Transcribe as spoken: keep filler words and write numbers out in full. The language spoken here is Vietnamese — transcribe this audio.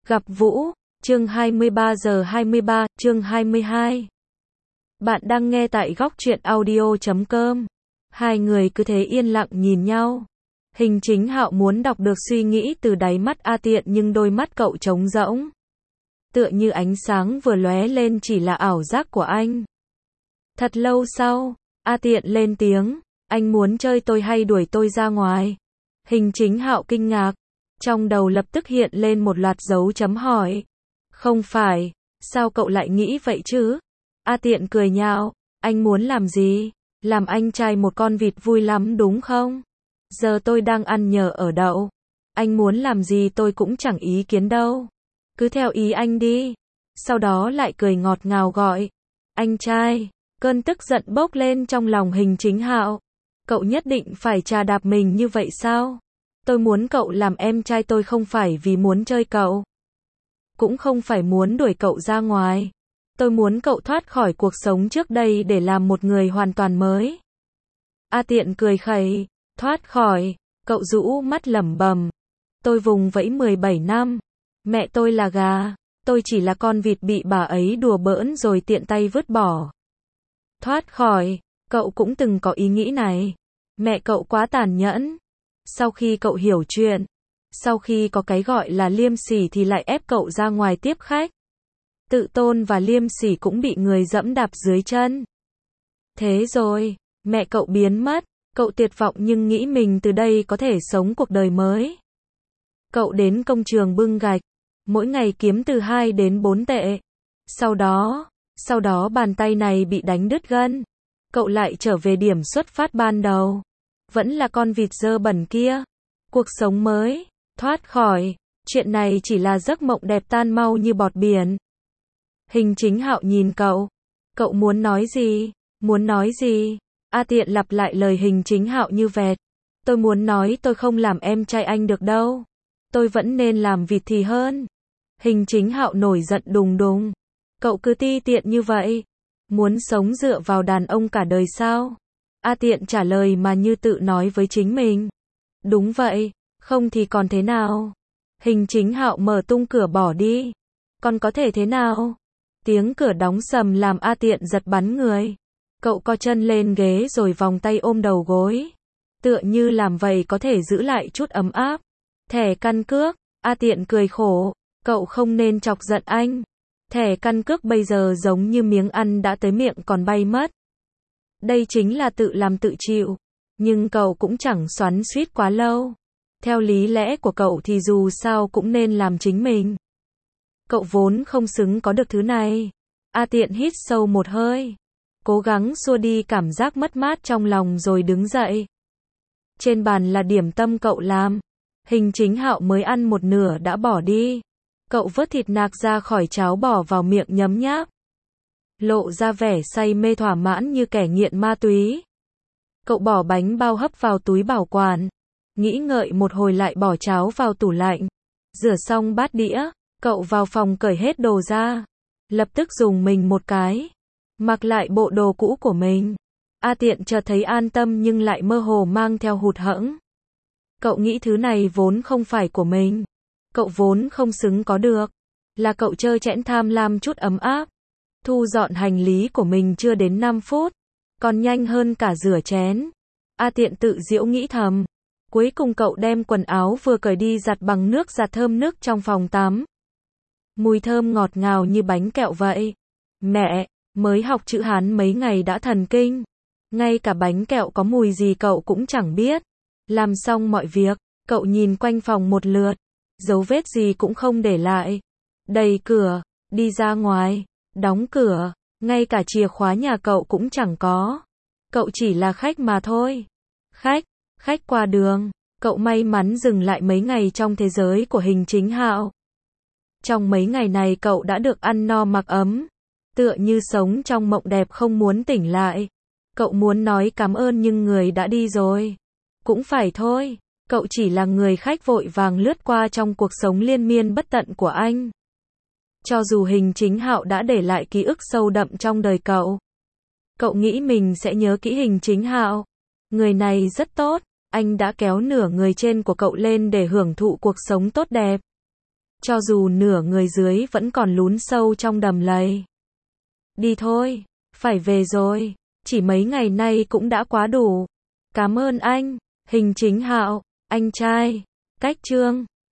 Gặp Vũ, chương hai mươi ba giờ hai mươi ba, chương hai mươi hai. Bạn đang nghe tại góc truyện audio chấm com. Hai người cứ thế yên lặng nhìn nhau. Hình Chính Hạo muốn đọc được suy nghĩ từ đáy mắt A Tiện nhưng đôi mắt cậu trống rỗng. Tựa như ánh sáng vừa lóe lên chỉ là ảo giác của anh. Thật lâu sau, A Tiện lên tiếng, anh muốn chơi tôi hay đuổi tôi ra ngoài? Hình Chính Hạo kinh ngạc. Trong đầu lập tức hiện lên một loạt dấu chấm hỏi. Không phải, sao cậu lại nghĩ vậy chứ? A Tiện cười nhạo, anh muốn làm gì? Làm anh trai một con vịt vui lắm đúng không? Giờ tôi đang ăn nhờ ở đậu. Anh muốn làm gì tôi cũng chẳng ý kiến đâu. Cứ theo ý anh đi. Sau đó lại cười ngọt ngào gọi. Anh trai, cơn tức giận bốc lên trong lòng Hình Chính Hạo. Cậu nhất định phải chà đạp mình như vậy sao? Tôi muốn cậu làm em trai tôi không phải vì muốn chơi cậu. Cũng không phải muốn đuổi cậu ra ngoài. Tôi muốn cậu thoát khỏi cuộc sống trước đây để làm một người hoàn toàn mới. A Tiện cười khẩy, thoát khỏi, cậu rũ mắt lẩm bẩm. Tôi vùng vẫy mười bảy năm. Mẹ tôi là gà, tôi chỉ là con vịt bị bà ấy đùa bỡn rồi tiện tay vứt bỏ. Thoát khỏi, cậu cũng từng có ý nghĩ này. Mẹ cậu quá tàn nhẫn. Sau khi cậu hiểu chuyện, sau khi có cái gọi là liêm sỉ thì lại ép cậu ra ngoài tiếp khách. Tự tôn và liêm sỉ cũng bị người dẫm đạp dưới chân. Thế rồi, mẹ cậu biến mất, cậu tuyệt vọng nhưng nghĩ mình từ đây có thể sống cuộc đời mới. Cậu đến công trường bưng gạch, mỗi ngày kiếm từ hai đến bốn tệ. Sau đó, sau đó bàn tay này bị đánh đứt gân. Cậu lại trở về điểm xuất phát ban đầu. Vẫn là con vịt dơ bẩn kia. Cuộc sống mới, thoát khỏi, chuyện này chỉ là giấc mộng đẹp tan mau như bọt biển. Hình Chính Hạo nhìn cậu. Cậu muốn nói gì? Muốn nói gì? A Tiện lặp lại lời Hình Chính Hạo như vẹt. Tôi muốn nói tôi không làm em trai anh được đâu. Tôi vẫn nên làm vịt thì hơn. Hình Chính Hạo nổi giận đùng đùng. Cậu cứ ti tiện như vậy. Muốn sống dựa vào đàn ông cả đời sao? A Tiện trả lời mà như tự nói với chính mình. Đúng vậy, không thì còn thế nào? Hình Chính Hạo mở tung cửa bỏ đi. Còn có thể thế nào? Tiếng cửa đóng sầm làm A Tiện giật bắn người. Cậu co chân lên ghế rồi vòng tay ôm đầu gối. Tựa như làm vậy có thể giữ lại chút ấm áp. Thẻ căn cước, A Tiện cười khổ. Cậu không nên chọc giận anh. Thẻ căn cước bây giờ giống như miếng ăn đã tới miệng còn bay mất. Đây chính là tự làm tự chịu. Nhưng cậu cũng chẳng xoắn xuýt quá lâu. Theo lý lẽ của cậu thì dù sao cũng nên làm chính mình. Cậu vốn không xứng có được thứ này. A Tiện hít sâu một hơi. Cố gắng xua đi cảm giác mất mát trong lòng rồi đứng dậy. Trên bàn là điểm tâm cậu làm. Hình Chính Hạo mới ăn một nửa đã bỏ đi. Cậu vớt thịt nạc ra khỏi cháo bỏ vào miệng nhấm nháp. Lộ ra vẻ say mê thỏa mãn như kẻ nghiện ma túy. Cậu bỏ bánh bao hấp vào túi bảo quản. Nghĩ ngợi một hồi lại bỏ cháo vào tủ lạnh. Rửa xong bát đĩa, cậu vào phòng cởi hết đồ ra. Lập tức dùng mình một cái. Mặc lại bộ đồ cũ của mình. A Tiện chợt thấy an tâm nhưng lại mơ hồ mang theo hụt hẫng. Cậu nghĩ thứ này vốn không phải của mình. Cậu vốn không xứng có được. Là cậu trơ trẽn tham lam chút ấm áp. Thu dọn hành lý của mình chưa đến năm phút. Còn nhanh hơn cả rửa chén. A Tiện tự giễu nghĩ thầm. Cuối cùng cậu đem quần áo vừa cởi đi giặt bằng nước giặt thơm nước trong phòng tắm. Mùi thơm ngọt ngào như bánh kẹo vậy. Mẹ, mới học chữ Hán mấy ngày đã thần kinh. Ngay cả bánh kẹo có mùi gì cậu cũng chẳng biết. Làm xong mọi việc, cậu nhìn quanh phòng một lượt. Dấu vết gì cũng không để lại. Đẩy cửa, đi ra ngoài, đóng cửa. Ngay cả chìa khóa nhà cậu cũng chẳng có. Cậu chỉ là khách mà thôi. Khách, khách qua đường. Cậu may mắn dừng lại mấy ngày trong thế giới của Hình Chính Hạo. Trong mấy ngày này cậu đã được ăn no mặc ấm. Tựa như sống trong mộng đẹp không muốn tỉnh lại. Cậu muốn nói cảm ơn nhưng người đã đi rồi. Cũng phải thôi. Cậu chỉ là người khách vội vàng lướt qua trong cuộc sống liên miên bất tận của anh. Cho dù Hình Chính Hạo đã để lại ký ức sâu đậm trong đời cậu. Cậu nghĩ mình sẽ nhớ kỹ Hình Chính Hạo. Người này rất tốt. Anh đã kéo nửa người trên của cậu lên để hưởng thụ cuộc sống tốt đẹp. cho dù nửa người dưới vẫn còn lún sâu trong đầm lầy. Đi thôi, phải về rồi, chỉ mấy ngày nay cũng đã quá đủ. Cảm ơn anh, Hình Chính Hạo, anh trai, Cách Trương.